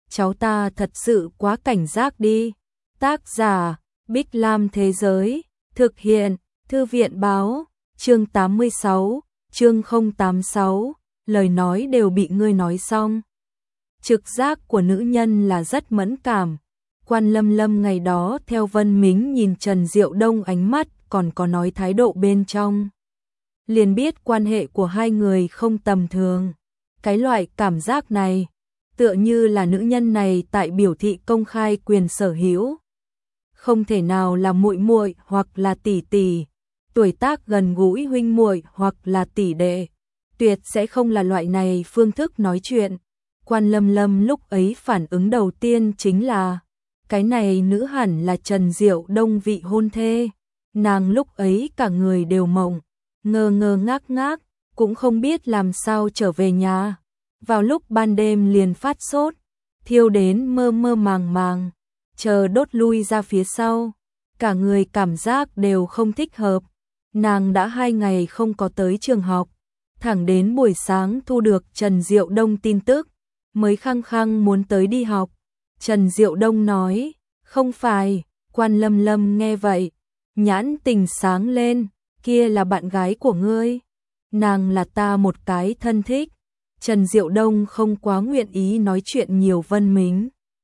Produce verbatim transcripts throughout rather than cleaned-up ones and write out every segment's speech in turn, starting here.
cháu ta thật sự quá cảnh giác đi. Tác giả, Bích Lam Thế Giới, thực hiện, Thư viện Báo, chương tám mươi sáu, chương không tám sáu, lời nói đều bị ngươi nói xong. Trực giác của nữ nhân là rất mẫn cảm. Quan Lâm Lâm ngày đó theo Vân Mính nhìn Trần Diệu Đông ánh mắt còn có nói thái độ bên trong. Liền biết quan hệ của hai người không tầm thường. Cái loại cảm giác này, tựa như là nữ nhân này tại biểu thị công khai quyền sở hữu. Không thể nào là muội muội hoặc là tỷ tỷ, tuổi tác gần gũi huynh muội hoặc là tỷ đệ. Tuyệt sẽ không là loại này phương thức nói chuyện. Quan Lâm Lâm lúc ấy phản ứng đầu tiên chính là cái này nữ hẳn là Trần Diệu Đông vị hôn thê. Nàng lúc ấy cả người đều mộng, ngơ ngơ ngác ngác, cũng không biết làm sao trở về nhà. Vào lúc ban đêm liền phát sốt, thiêu đến mơ mơ màng màng, chờ đốt lui ra phía sau. Cả người cảm giác đều không thích hợp. Nàng đã hai ngày không có tới trường học, thẳng đến buổi sáng thu được Trần Diệu Đông tin tức, mới khăng khăng muốn tới đi học. Trần Diệu Đông nói, không phải. Quan Lâm Lâm nghe vậy, nhãn tình sáng lên, kia là bạn gái của ngươi. Nàng là ta một cái thân thích. Trần Diệu Đông không quá nguyện ý nói chuyện nhiều. Vân Mính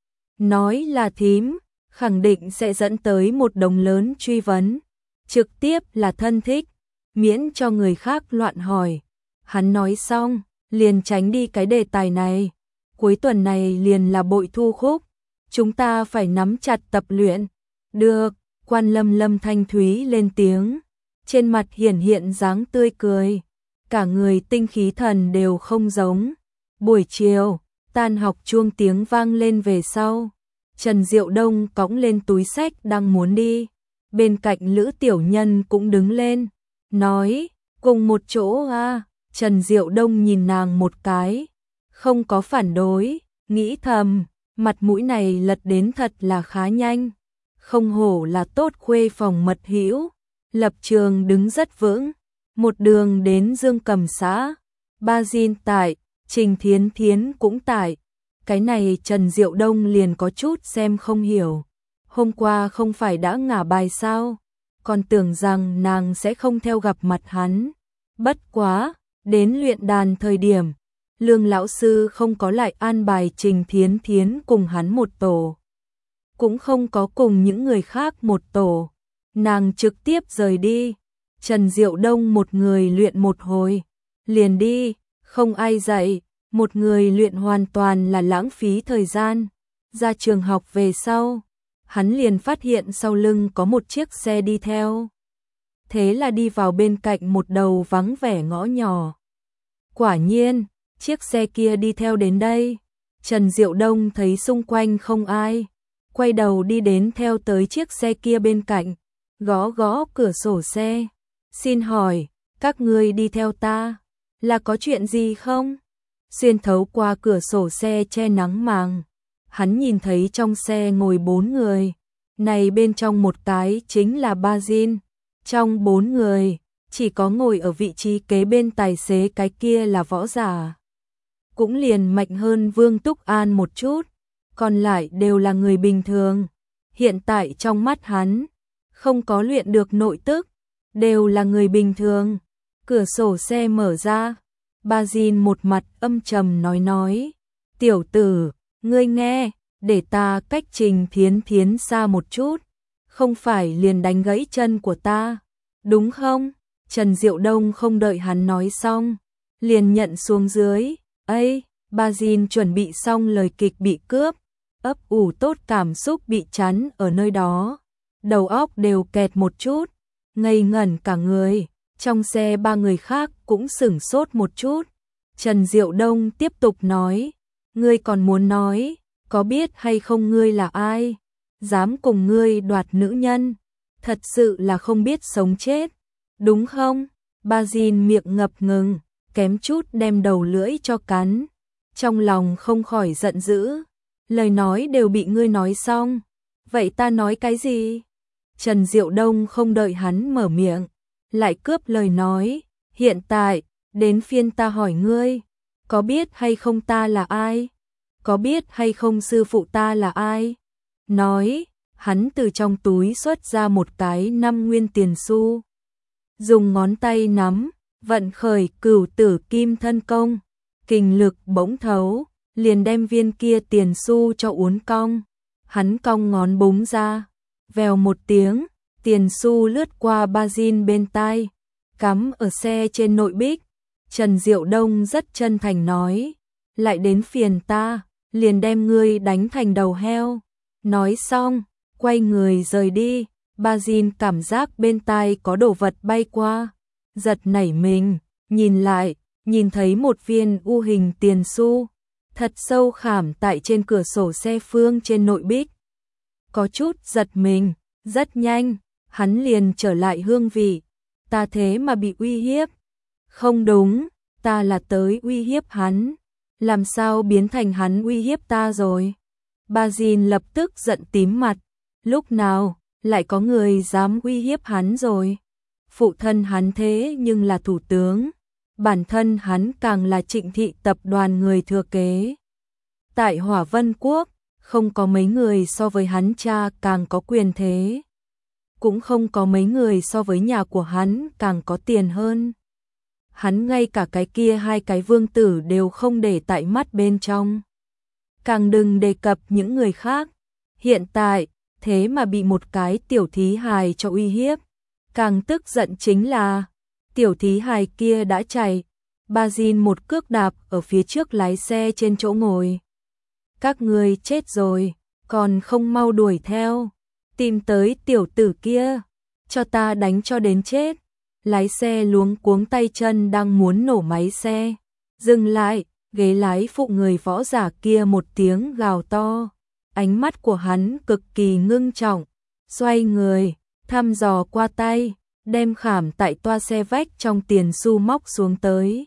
nói là thím, khẳng định sẽ dẫn tới một đống lớn truy vấn. Trực tiếp là thân thích, miễn cho người khác loạn hỏi. Hắn nói xong, liền tránh đi cái đề tài này. Cuối tuần này liền là bội thu khúc, chúng ta phải nắm chặt tập luyện. Được. Quan Lâm Lâm thanh thúy lên tiếng, trên mặt hiển hiện dáng tươi cười, cả người tinh khí thần đều không giống. Buổi chiều, tan học chuông tiếng vang lên về sau, Trần Diệu Đông cõng lên túi xách đang muốn đi. Bên cạnh Lữ Tiểu Nhân cũng đứng lên, nói, cùng một chỗ à. Trần Diệu Đông nhìn nàng một cái, không có phản đối, nghĩ thầm, mặt mũi này lật đến thật là khá nhanh. Không hổ là tốt khuê phòng mật hữu, lập trường đứng rất vững. Một đường đến Dương Cầm xã, Ba Diên tại, Trình Thiến Thiến cũng tại. Cái này Trần Diệu Đông liền có chút xem không hiểu. Hôm qua không phải đã ngả bài sao, còn tưởng rằng nàng sẽ không theo gặp mặt hắn. Bất quá, đến luyện đàn thời điểm, Lương lão sư không có lại an bài Trình Thiến Thiến cùng hắn một tổ, cũng không có cùng những người khác một tổ. Nàng trực tiếp rời đi. Trần Diệu Đông một người luyện một hồi, liền đi, không ai dạy, một người luyện hoàn toàn là lãng phí thời gian. Ra trường học về sau, hắn liền phát hiện sau lưng có một chiếc xe đi theo. Thế là đi vào bên cạnh một đầu vắng vẻ ngõ nhỏ. Quả nhiên, chiếc xe kia đi theo đến đây. Trần Diệu Đông thấy xung quanh không ai, quay đầu đi đến theo tới chiếc xe kia bên cạnh, gõ gõ cửa sổ xe. Xin hỏi, các ngươi đi theo ta, là có chuyện gì không? Xuyên thấu qua cửa sổ xe che nắng màng, hắn nhìn thấy trong xe ngồi bốn người. Này bên trong một cái chính là Ba Diên. Trong bốn người, chỉ có ngồi ở vị trí kế bên tài xế cái kia là võ giả, cũng liền mạnh hơn Vương Túc An một chút, còn lại đều là người bình thường. Hiện tại trong mắt hắn, không có luyện được nội tức, đều là người bình thường. Cửa sổ xe mở ra, Ba Diên một mặt âm trầm nói nói, tiểu tử, ngươi nghe, để ta cách Trình Thiến Thiến xa một chút, không phải liền đánh gãy chân của ta, đúng không? Trần Diệu Đông không đợi hắn nói xong, liền nhận xuống dưới. Ây, Ba Diên chuẩn bị xong lời kịch bị cướp, ấp ủ tốt cảm xúc bị chắn ở nơi đó, đầu óc đều kẹt một chút, ngây ngẩn cả người. Trong xe ba người khác cũng sửng sốt một chút. Trần Diệu Đông tiếp tục nói, ngươi còn muốn nói, có biết hay không ngươi là ai? Dám cùng ngươi đoạt nữ nhân, thật sự là không biết sống chết, đúng không? Ba Diên miệng ngập ngừng, kém chút đem đầu lưỡi cho cắn. Trong lòng không khỏi giận dữ, lời nói đều bị ngươi nói xong, vậy ta nói cái gì? Trần Diệu Đông không đợi hắn mở miệng, lại cướp lời nói, hiện tại, đến phiên ta hỏi ngươi, có biết hay không ta là ai? có biết hay không sư phụ ta là ai? Nói, hắn từ trong túi xuất ra một cái năm nguyên tiền xu. Dùng ngón tay nắm, vận khởi cửu tử kim thân công, kình lực bỗng thấu, liền đem viên kia tiền xu cho uốn cong. Hắn cong ngón búng ra, vèo một tiếng, tiền xu lướt qua Bazin bên tai, cắm ở xe trên nội bích. Trần Diệu Đông rất chân thành nói, lại đến phiền ta, liền đem ngươi đánh thành đầu heo. Nói xong, quay người rời đi. Bazin cảm giác bên tai có đồ vật bay qua, giật nảy mình, nhìn lại, nhìn thấy một viên u hình tiền xu, thật sâu khảm tại trên cửa sổ xe phương trên nội bích. Có chút giật mình, rất nhanh, hắn liền trở lại hương vị, ta thế mà bị uy hiếp. Không đúng, ta là tới uy hiếp hắn, làm sao biến thành hắn uy hiếp ta rồi? Bazin lập tức giận tím mặt, lúc nào lại có người dám uy hiếp hắn rồi? Phụ thân hắn thế nhưng là thủ tướng, bản thân hắn càng là Trịnh thị tập đoàn người thừa kế. Tại Hỏa Vân Quốc, không có mấy người so với hắn cha càng có quyền thế, cũng không có mấy người so với nhà của hắn càng có tiền hơn. Hắn ngay cả cái kia hai cái vương tử đều không để tại mắt bên trong. Càng đừng đề cập những người khác. Hiện tại, thế mà bị một cái tiểu thí hài cho uy hiếp. Càng tức giận chính là, tiểu thí hài kia đã chạy. Bazin một cước đạp ở phía trước lái xe trên chỗ ngồi. Các ngươi chết rồi, còn không mau đuổi theo. Tìm tới tiểu tử kia, cho ta đánh cho đến chết. Lái xe luống cuống tay chân đang muốn nổ máy xe. Dừng lại, ghế lái phụ người võ giả kia một tiếng gào to. Ánh mắt của hắn cực kỳ ngưng trọng. Xoay người, thăm dò qua tay, đem khảm tại toa xe vách trong tiền xu móc xuống tới.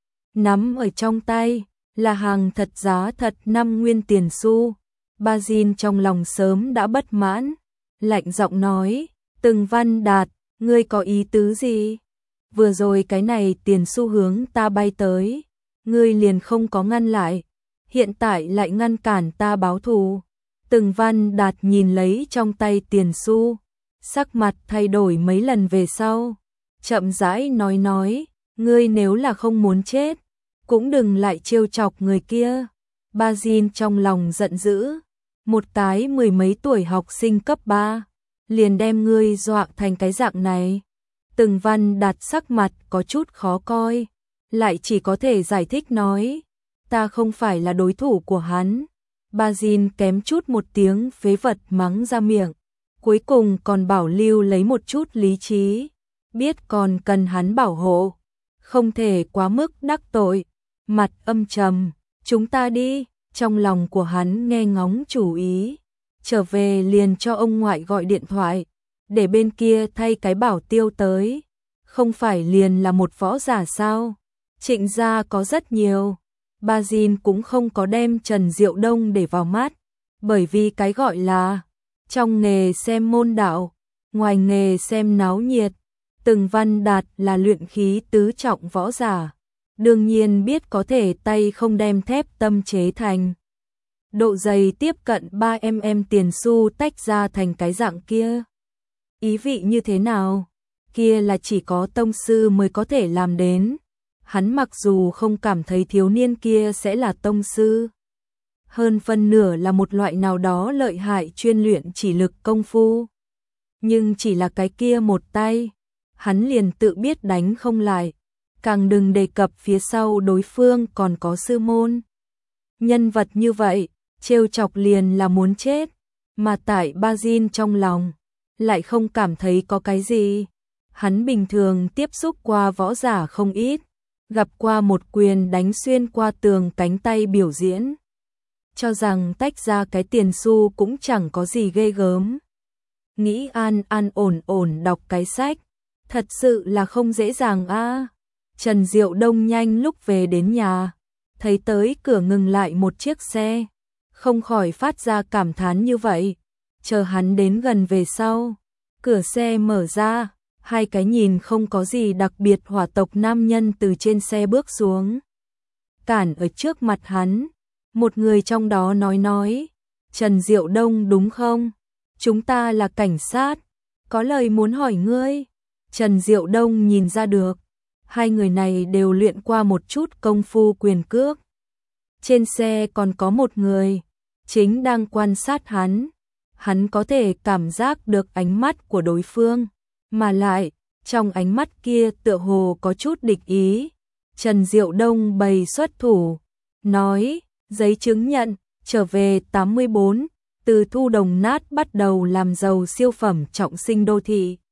Nắm ở trong tay, là hàng thật giá thật năm nguyên tiền xu. Bazin trong lòng sớm đã bất mãn. Lạnh giọng nói, Từng Văn Đạt, ngươi có ý tứ gì? Vừa rồi cái này tiền xu hướng ta bay tới, ngươi liền không có ngăn lại, hiện tại lại ngăn cản ta báo thù. Từng Văn Đạt nhìn lấy trong tay tiền xu, sắc mặt thay đổi mấy lần về sau, chậm rãi nói nói, ngươi nếu là không muốn chết, cũng đừng lại trêu chọc người kia. Bazin trong lòng giận dữ, một cái mười mấy tuổi học sinh cấp ba, liền đem ngươi dọa thành cái dạng này. Từng Văn Đạt sắc mặt có chút khó coi, lại chỉ có thể giải thích nói, ta không phải là đối thủ của hắn. Bazin kém chút một tiếng phế vật mắng ra miệng, cuối cùng còn bảo lưu lấy một chút lý trí, biết còn cần hắn bảo hộ, không thể quá mức đắc tội. Mặt âm trầm, chúng ta đi. Trong lòng của hắn nghe ngóng chủ ý, trở về liền cho ông ngoại gọi điện thoại, để bên kia thay cái bảo tiêu tới. Không phải liền là một võ giả sao? Trịnh gia có rất nhiều. Bazin cũng không có đem Trần Diệu Đông để vào mắt, bởi vì cái gọi là trong nghề xem môn đạo, ngoài nghề xem náo nhiệt. Từng Văn Đạt là luyện khí tứ trọng võ giả, đương nhiên biết có thể tay không đem thép tâm chế thành. Độ dày tiếp cận ba mi li mét tiền xu tách ra thành cái dạng kia. Ý vị như thế nào? Kia là chỉ có tông sư mới có thể làm đến. Hắn mặc dù không cảm thấy thiếu niên kia sẽ là tông sư, hơn phân nửa là một loại nào đó lợi hại chuyên luyện chỉ lực công phu, nhưng chỉ là cái kia một tay, hắn liền tự biết đánh không lại, càng đừng đề cập phía sau đối phương còn có sư môn. Nhân vật như vậy, trêu chọc liền là muốn chết, mà tại Bazin trong lòng, lại không cảm thấy có cái gì. Hắn bình thường tiếp xúc qua võ giả không ít, gặp qua một quyền đánh xuyên qua tường cánh tay biểu diễn, cho rằng tách ra cái tiền xu cũng chẳng có gì ghê gớm. Nghĩ an an ổn ổn đọc cái sách, thật sự là không dễ dàng a. À. Trần Diệu Đông nhanh lúc về đến nhà, thấy tới cửa ngừng lại một chiếc xe, không khỏi phát ra cảm thán như vậy. Chờ hắn đến gần về sau, cửa xe mở ra, hai cái nhìn không có gì đặc biệt hỏa tộc nam nhân từ trên xe bước xuống, cản ở trước mặt hắn. Một người trong đó nói nói, Trần Diệu Đông đúng không? Chúng ta là cảnh sát, có lời muốn hỏi ngươi. Trần Diệu Đông nhìn ra được, hai người này đều luyện qua một chút công phu quyền cước. Trên xe còn có một người, chính đang quan sát hắn. Hắn có thể cảm giác được ánh mắt của đối phương, mà lại, trong ánh mắt kia tựa hồ có chút địch ý. Trần Diệu Đông bày xuất thủ, nói, giấy chứng nhận, trở về tám mươi bốn, từ thu đồng nát bắt đầu làm giàu siêu phẩm trọng sinh đô thị.